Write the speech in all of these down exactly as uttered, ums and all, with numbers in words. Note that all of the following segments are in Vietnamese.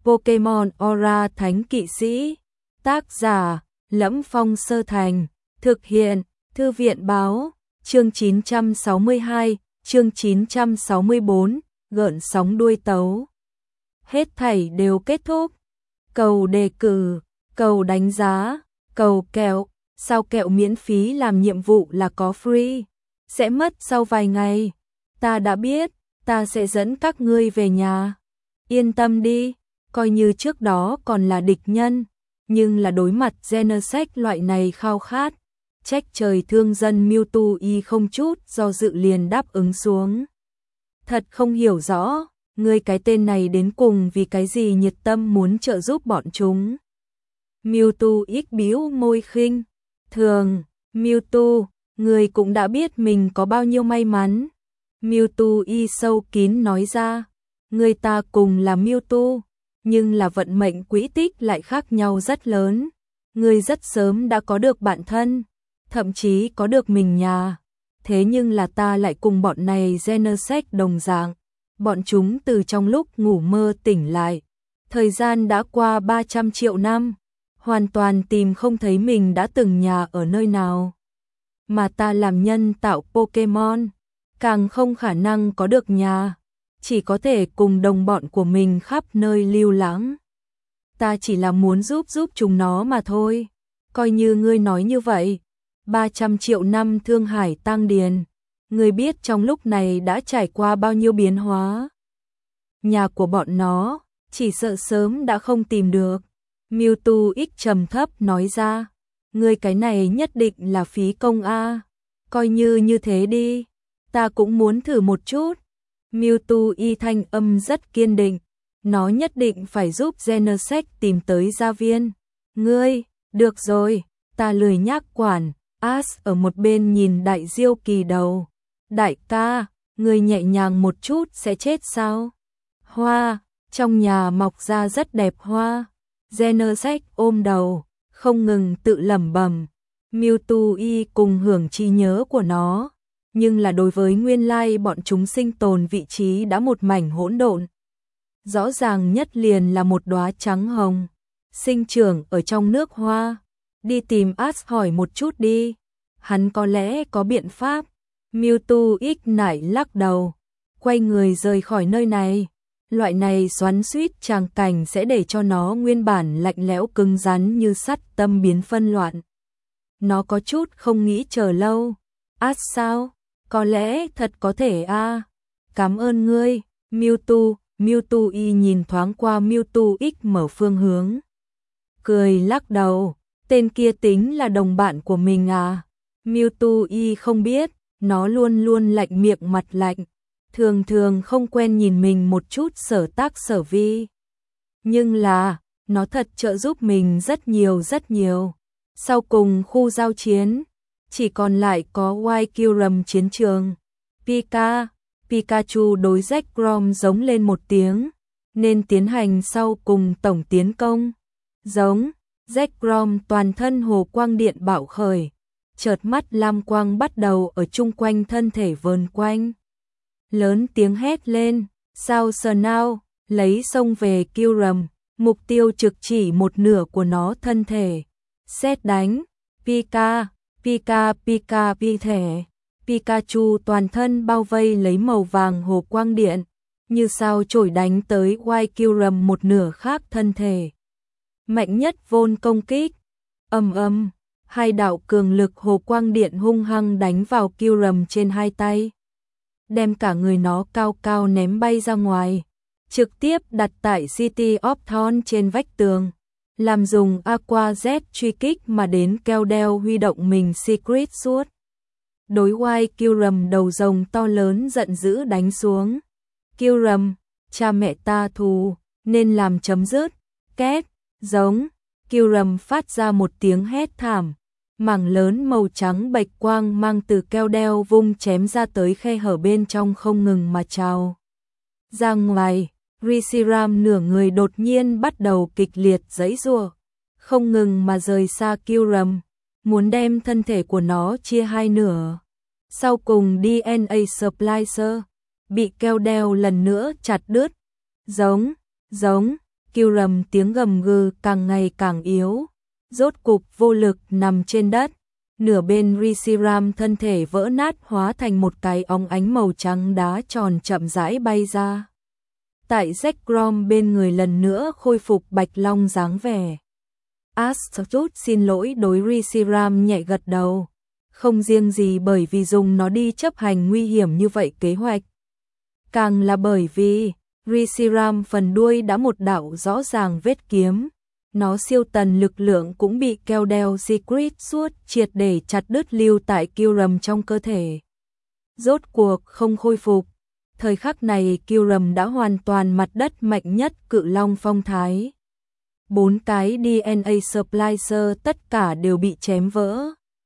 Pokemon Aura Thánh Kỵ Sĩ. Tác giả: Lẫm Phong Sơ Thành. Thực hiện: Thư viện báo. Chương chín trăm sáu mươi hai, chương chín trăm sáu mươi bốn, gợn sóng đuôi tấu. Hết thảy đều kết thúc. Cầu đề cử, cầu đánh giá, cầu kẹo. Sao kẹo miễn phí làm nhiệm vụ là có free? Sẽ mất sau vài ngày. Ta đã biết, ta sẽ dẫn các ngươi về nhà. Yên tâm đi, coi như trước đó còn là địch nhân, nhưng là đối mặt Genesect loại này khao khát. Trách trời thương dân, Mewtwo y không chút do dự liền đáp ứng xuống. Thật không hiểu rõ, ngươi cái tên này đến cùng vì cái gì nhiệt tâm muốn trợ giúp bọn chúng. Mewtwo ít bĩu môi khinh thường. Mewtwo, ngươi cũng đã biết mình có bao nhiêu may mắn. Mewtwo y sâu kín nói ra, người ta cùng là Mewtwo, nhưng là vận mệnh quỹ tích lại khác nhau rất lớn. Ngươi rất sớm đã có được bạn thân, thậm chí có được mình nhà. Thế nhưng là ta lại cùng bọn này Genesect đồng dạng. Bọn chúng từ trong lúc ngủ mơ tỉnh lại. Thời gian đã qua ba trăm triệu năm, hoàn toàn tìm không thấy mình đã từng nhà ở nơi nào. Mà ta làm nhân tạo Pokemon, càng không khả năng có được nhà, chỉ có thể cùng đồng bọn của mình khắp nơi lưu lãng. Ta chỉ là muốn giúp giúp chúng nó mà thôi. Coi như ngươi nói như vậy, ba trăm triệu năm Thương Hải Tăng Điền, ngươi biết trong lúc này đã trải qua bao nhiêu biến hóa. Nhà của bọn nó, chỉ sợ sớm đã không tìm được. Mewtwo ít trầm thấp nói ra, ngươi cái này nhất định là phí công a. Coi như như thế đi, ta cũng muốn thử một chút. Mewtwo y thanh âm rất kiên định, nó nhất định phải giúp Genesect tìm tới gia viên. Ngươi, được rồi, ta lười nhác quản. Ash ở một bên nhìn Đại Diêu Kỳ đầu. Đại ca, ngươi nhẹ nhàng một chút sẽ chết sao? Hoa, trong nhà mọc ra rất đẹp hoa. Genesect ôm đầu, không ngừng tự lẩm bẩm. Mewtwo y cùng hưởng trí nhớ của nó, nhưng là đối với nguyên lai bọn chúng sinh tồn vị trí đã một mảnh hỗn độn. Rõ ràng nhất liền là một đóa trắng hồng, sinh trưởng ở trong nước hoa. Đi tìm Ash hỏi một chút đi, hắn có lẽ có biện pháp. Mewtwo ít nải lắc đầu, quay người rời khỏi nơi này. Loại này xoắn xuýt tràng cảnh sẽ để cho nó nguyên bản lạnh lẽo cứng rắn như sắt tâm biến phân loạn. Nó có chút không nghĩ chờ lâu. Ash sao? Có lẽ thật có thể a. À. Cảm ơn ngươi, Mewtwo. Mewtwo y nhìn thoáng qua Mewtwo X mở phương hướng, cười lắc đầu. Tên kia tính là đồng bạn của mình à? Mewtwo y không biết, nó luôn luôn lạnh miệng mặt lạnh, thường thường không quen nhìn mình một chút sở tác sở vi. Nhưng là, nó thật trợ giúp mình rất nhiều rất nhiều. Sau cùng khu giao chiến, chỉ còn lại có Wild Kyurem chiến trường. Pika, Pikachu đối Zekrom giống lên một tiếng, nên tiến hành sau cùng tổng tiến công. Giống, Zekrom toàn thân hồ quang điện bạo khởi, chợt mắt lam quang bắt đầu ở chung quanh thân thể vờn quanh. Lớn tiếng hét lên, sao sờ nào, lấy xông về Kyurem, mục tiêu trực chỉ một nửa của nó thân thể. Sét đánh, Pika, Pika Pika pi thể. Pikachu toàn thân bao vây lấy màu vàng hồ quang điện, như sao chổi đánh tới Wild Kyurem một nửa khác thân thể. Mạnh nhất vôn công kích, ầm ầm, hai đạo cường lực hồ quang điện hung hăng đánh vào Kyurem trên hai tay, đem cả người nó cao cao ném bay ra ngoài, trực tiếp đặt tại City of Thorn trên vách tường, làm dùng Aqua Jet truy kích mà đến Keldeo huy động mình Secret Sword. Đối Wild Kyurem đầu rồng to lớn giận dữ đánh xuống. Kyurem, cha mẹ ta thù, nên làm chấm dứt. Két, giống, Kyurem phát ra một tiếng hét thảm. Mảng lớn màu trắng bạch quang mang từ Keldeo vung chém ra tới khe hở bên trong không ngừng mà trào ra ngoài. Reshiram nửa người đột nhiên bắt đầu kịch liệt giãy giụa, không ngừng mà rời xa Kyurem, muốn đem thân thể của nó chia hai nửa. Sau cùng đê en a Splicer bị Keldeo lần nữa chặt đứt. Giống, giống, Kiều Rầm tiếng gầm gừ càng ngày càng yếu, rốt cục vô lực nằm trên đất. Nửa bên Reshiram thân thể vỡ nát hóa thành một cái óng ánh màu trắng đá tròn chậm rãi bay ra. Tại Zekrom bên người lần nữa khôi phục Bạch Long dáng vẻ. Astrud xin lỗi đối Reshiram nhẹ gật đầu. Không riêng gì bởi vì dùng nó đi chấp hành nguy hiểm như vậy kế hoạch. Càng là bởi vì Reshiram phần đuôi đã một đạo rõ ràng vết kiếm. Nó siêu tần lực lượng cũng bị keo đeo Secret suốt triệt để chặt đứt lưu tại Kiều Rầm trong cơ thể. Rốt cuộc không khôi phục. Thời khắc này Kiều Rầm đã hoàn toàn mặt đất mạnh nhất cự long phong thái. Bốn cái đê en a splicer tất cả đều bị chém vỡ.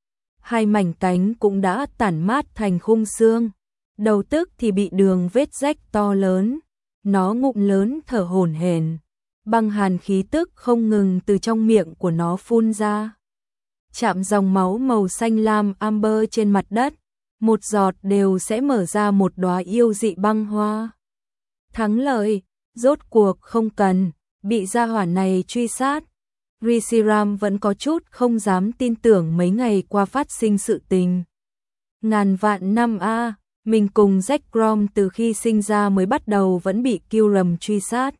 Hai mảnh cánh cũng đã tản mát thành khung xương. Đầu tức thì bị đường vết rách to lớn. Nó ngụm lớn thở hổn hển. Băng hàn khí tức không ngừng từ trong miệng của nó phun ra. Chạm dòng máu màu xanh lam amber trên mặt đất. Một giọt đều sẽ mở ra một đóa yêu dị băng hoa. Thắng lợi, rốt cuộc không cần, bị gia hỏa này truy sát. Reshiram vẫn có chút không dám tin tưởng mấy ngày qua phát sinh sự tình. Ngàn vạn năm a, mình cùng Zekrom từ khi sinh ra mới bắt đầu vẫn bị Kiều Rầm truy sát.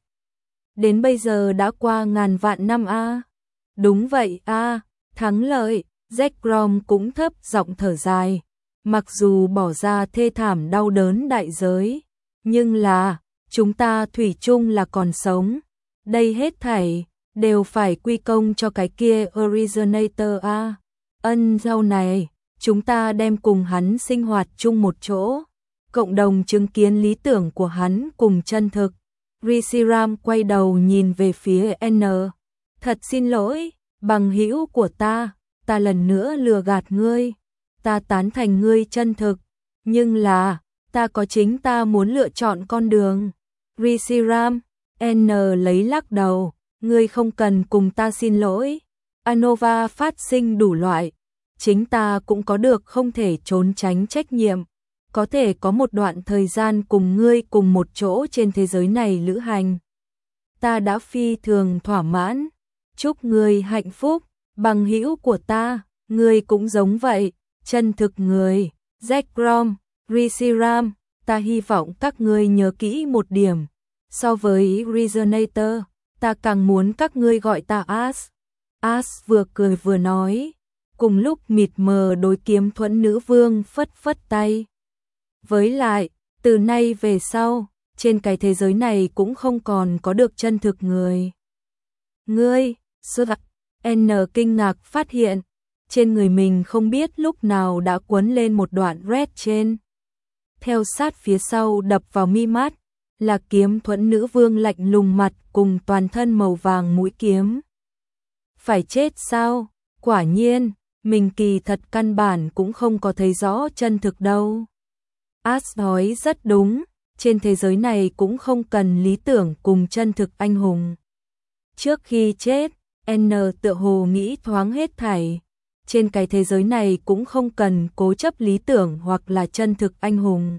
Đến bây giờ đã qua ngàn vạn năm a. Đúng vậy a, thắng lợi, Zekrom cũng thấp giọng thở dài. Mặc dù bỏ ra thê thảm đau đớn đại giới, nhưng là, chúng ta thủy chung là còn sống. Đây hết thảy, đều phải quy công cho cái kia Originator a. Ân sau này, chúng ta đem cùng hắn sinh hoạt chung một chỗ, cộng đồng chứng kiến lý tưởng của hắn cùng chân thực. Reshiram quay đầu nhìn về phía N. Thật xin lỗi, bằng hữu của ta, ta lần nữa lừa gạt ngươi. Ta tán thành ngươi chân thực, nhưng là, ta có chính ta muốn lựa chọn con đường. Reshiram, N lấy lắc đầu, ngươi không cần cùng ta xin lỗi. Anova phát sinh đủ loại, chính ta cũng có được không thể trốn tránh trách nhiệm. Có thể có một đoạn thời gian cùng ngươi cùng một chỗ trên thế giới này lữ hành. Ta đã phi thường thỏa mãn, chúc ngươi hạnh phúc, bằng hữu của ta, ngươi cũng giống vậy. Chân thực người, Zekrom, Reshiram, ta hy vọng các ngươi nhớ kỹ một điểm. So với Resonator, ta càng muốn các ngươi gọi ta As. As vừa cười vừa nói, cùng lúc mịt mờ đối kiếm thuẫn nữ vương phất phất tay. Với lại, từ nay về sau, trên cái thế giới này cũng không còn có được chân thực người. Ngươi, Surak, N kinh ngạc phát hiện, trên người mình không biết lúc nào đã quấn lên một đoạn red trên. Theo sát phía sau đập vào mi mắt, là kiếm thuẫn nữ vương lạnh lùng mặt cùng toàn thân màu vàng mũi kiếm. Phải chết sao? Quả nhiên, mình kỳ thật căn bản cũng không có thấy rõ chân thực đâu. As nói rất đúng, trên thế giới này cũng không cần lý tưởng cùng chân thực anh hùng. Trước khi chết, N tựa hồ nghĩ thoáng hết thảy. Trên cái thế giới này cũng không cần cố chấp lý tưởng hoặc là chân thực anh hùng.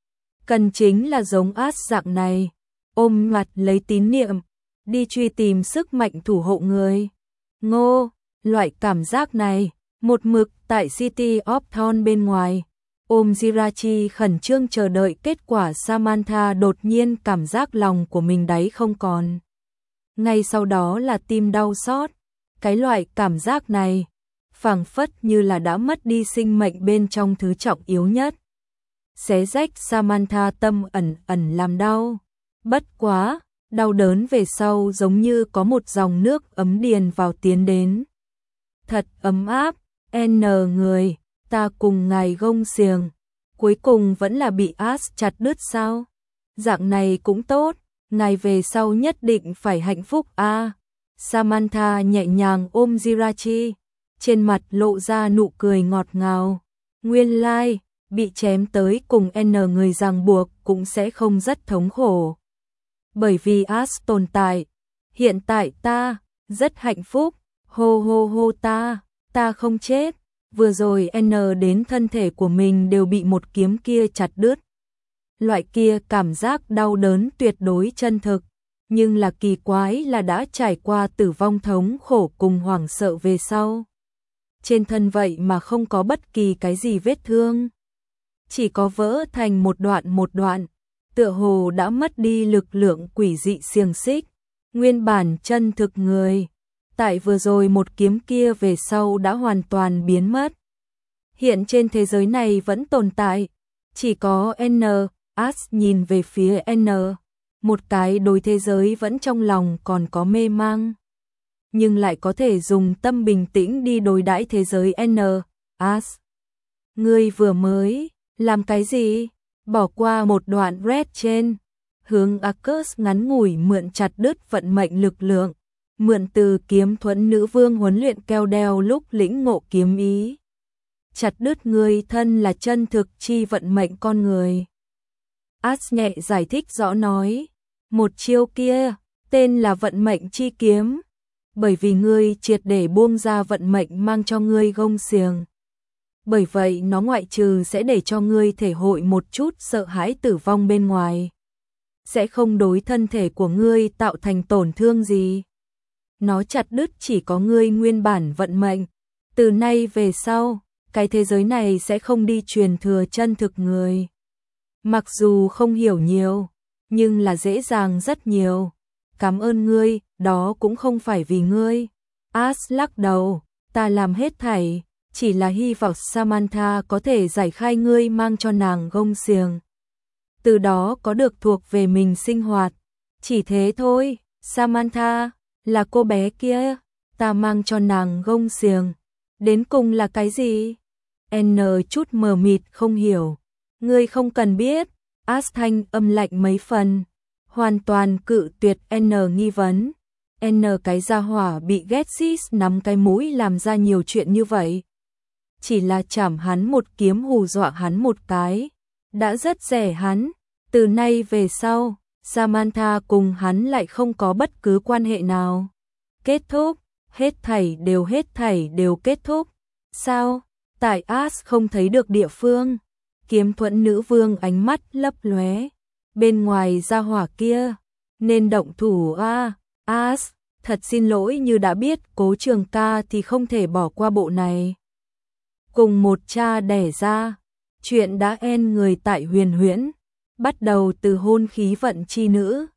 Cần chính là giống As dạng này, ôm mặt lấy tín niệm, đi truy tìm sức mạnh thủ hộ người. Ngô, loại cảm giác này, một mực tại City of Thorn bên ngoài, ôm Jirachi khẩn trương chờ đợi kết quả. Samantha đột nhiên cảm giác lòng của mình đáy không còn. Ngay sau đó là tim đau xót, cái loại cảm giác này, phảng phất như là đã mất đi sinh mệnh bên trong thứ trọng yếu nhất. Xé rách Samantha tâm ẩn ẩn làm đau. Bất quá, đau đớn về sau giống như có một dòng nước ấm điền vào tiến đến. Thật ấm áp, N người, ta cùng ngài gông xiềng, cuối cùng vẫn là bị As chặt đứt sao? Dạng này cũng tốt, ngài về sau nhất định phải hạnh phúc a. À, Samantha nhẹ nhàng ôm Jirachi, trên mặt lộ ra nụ cười ngọt ngào. Nguyên lai, like, bị chém tới cùng N người ràng buộc cũng sẽ không rất thống khổ. Bởi vì As tồn tại, hiện tại ta rất hạnh phúc, hô hô hô ta, ta không chết. Vừa rồi N đến thân thể của mình đều bị một kiếm kia chặt đứt. Loại kia cảm giác đau đớn tuyệt đối chân thực. Nhưng là kỳ quái là đã trải qua tử vong thống khổ cùng hoảng sợ về sau. Trên thân vậy mà không có bất kỳ cái gì vết thương. Chỉ có vỡ thành một đoạn một đoạn, tựa hồ đã mất đi lực lượng quỷ dị xiềng xích, nguyên bản chân thực người. Tại vừa rồi một kiếm kia về sau đã hoàn toàn biến mất. Hiện trên thế giới này vẫn tồn tại, chỉ có N, As nhìn về phía N, một cái đối thế giới vẫn trong lòng còn có mê mang. Nhưng lại có thể dùng tâm bình tĩnh đi đối đãi thế giới N, As. Ngươi vừa mới làm cái gì? Bỏ qua một đoạn red trên, hướng Arcus ngắn ngủi mượn chặt đứt vận mệnh lực lượng, mượn từ kiếm thuẫn nữ vương huấn luyện keo đeo lúc lĩnh ngộ kiếm ý. Chặt đứt người thân là chân thực chi vận mệnh con người. As nhẹ giải thích rõ nói, một chiêu kia, tên là vận mệnh chi kiếm, bởi vì ngươi triệt để buông ra vận mệnh mang cho ngươi gông xiềng. Bởi vậy nó ngoại trừ sẽ để cho ngươi thể hội một chút sợ hãi tử vong bên ngoài, sẽ không đối thân thể của ngươi tạo thành tổn thương gì. Nó chặt đứt chỉ có ngươi nguyên bản vận mệnh. Từ nay về sau, cái thế giới này sẽ không đi truyền thừa chân thực người. Mặc dù không hiểu nhiều, nhưng là dễ dàng rất nhiều. Cảm ơn ngươi, đó cũng không phải vì ngươi. As lắc đầu, ta làm hết thảy, chỉ là hy vọng Samantha có thể giải khai ngươi mang cho nàng gông xiềng. Từ đó có được thuộc về mình sinh hoạt. Chỉ thế thôi. Samantha, là cô bé kia, ta mang cho nàng gông xiềng. Đến cùng là cái gì? N chút mờ mịt không hiểu. Ngươi không cần biết. As thanh âm lạnh mấy phần, hoàn toàn cự tuyệt N nghi vấn. N cái gia hỏa bị Getsis nắm cái mũi làm ra nhiều chuyện như vậy. Chỉ là chảm hắn một kiếm hù dọa hắn một cái, đã rất rẻ hắn. Từ nay về sau, Samantha cùng hắn lại không có bất cứ quan hệ nào. Kết thúc, hết thảy đều hết thảy đều kết thúc. Sao? Tại As không thấy được địa phương. Kiếm thuẫn nữ vương ánh mắt lấp lóe. Bên ngoài gia hỏa kia, nên động thủ a. As, thật xin lỗi, như đã biết Cố Trường Ca thì không thể bỏ qua bộ này. Cùng một cha đẻ ra, chuyện đã en người tại Huyền Huyễn, bắt đầu từ hôn khí vận chi nữ.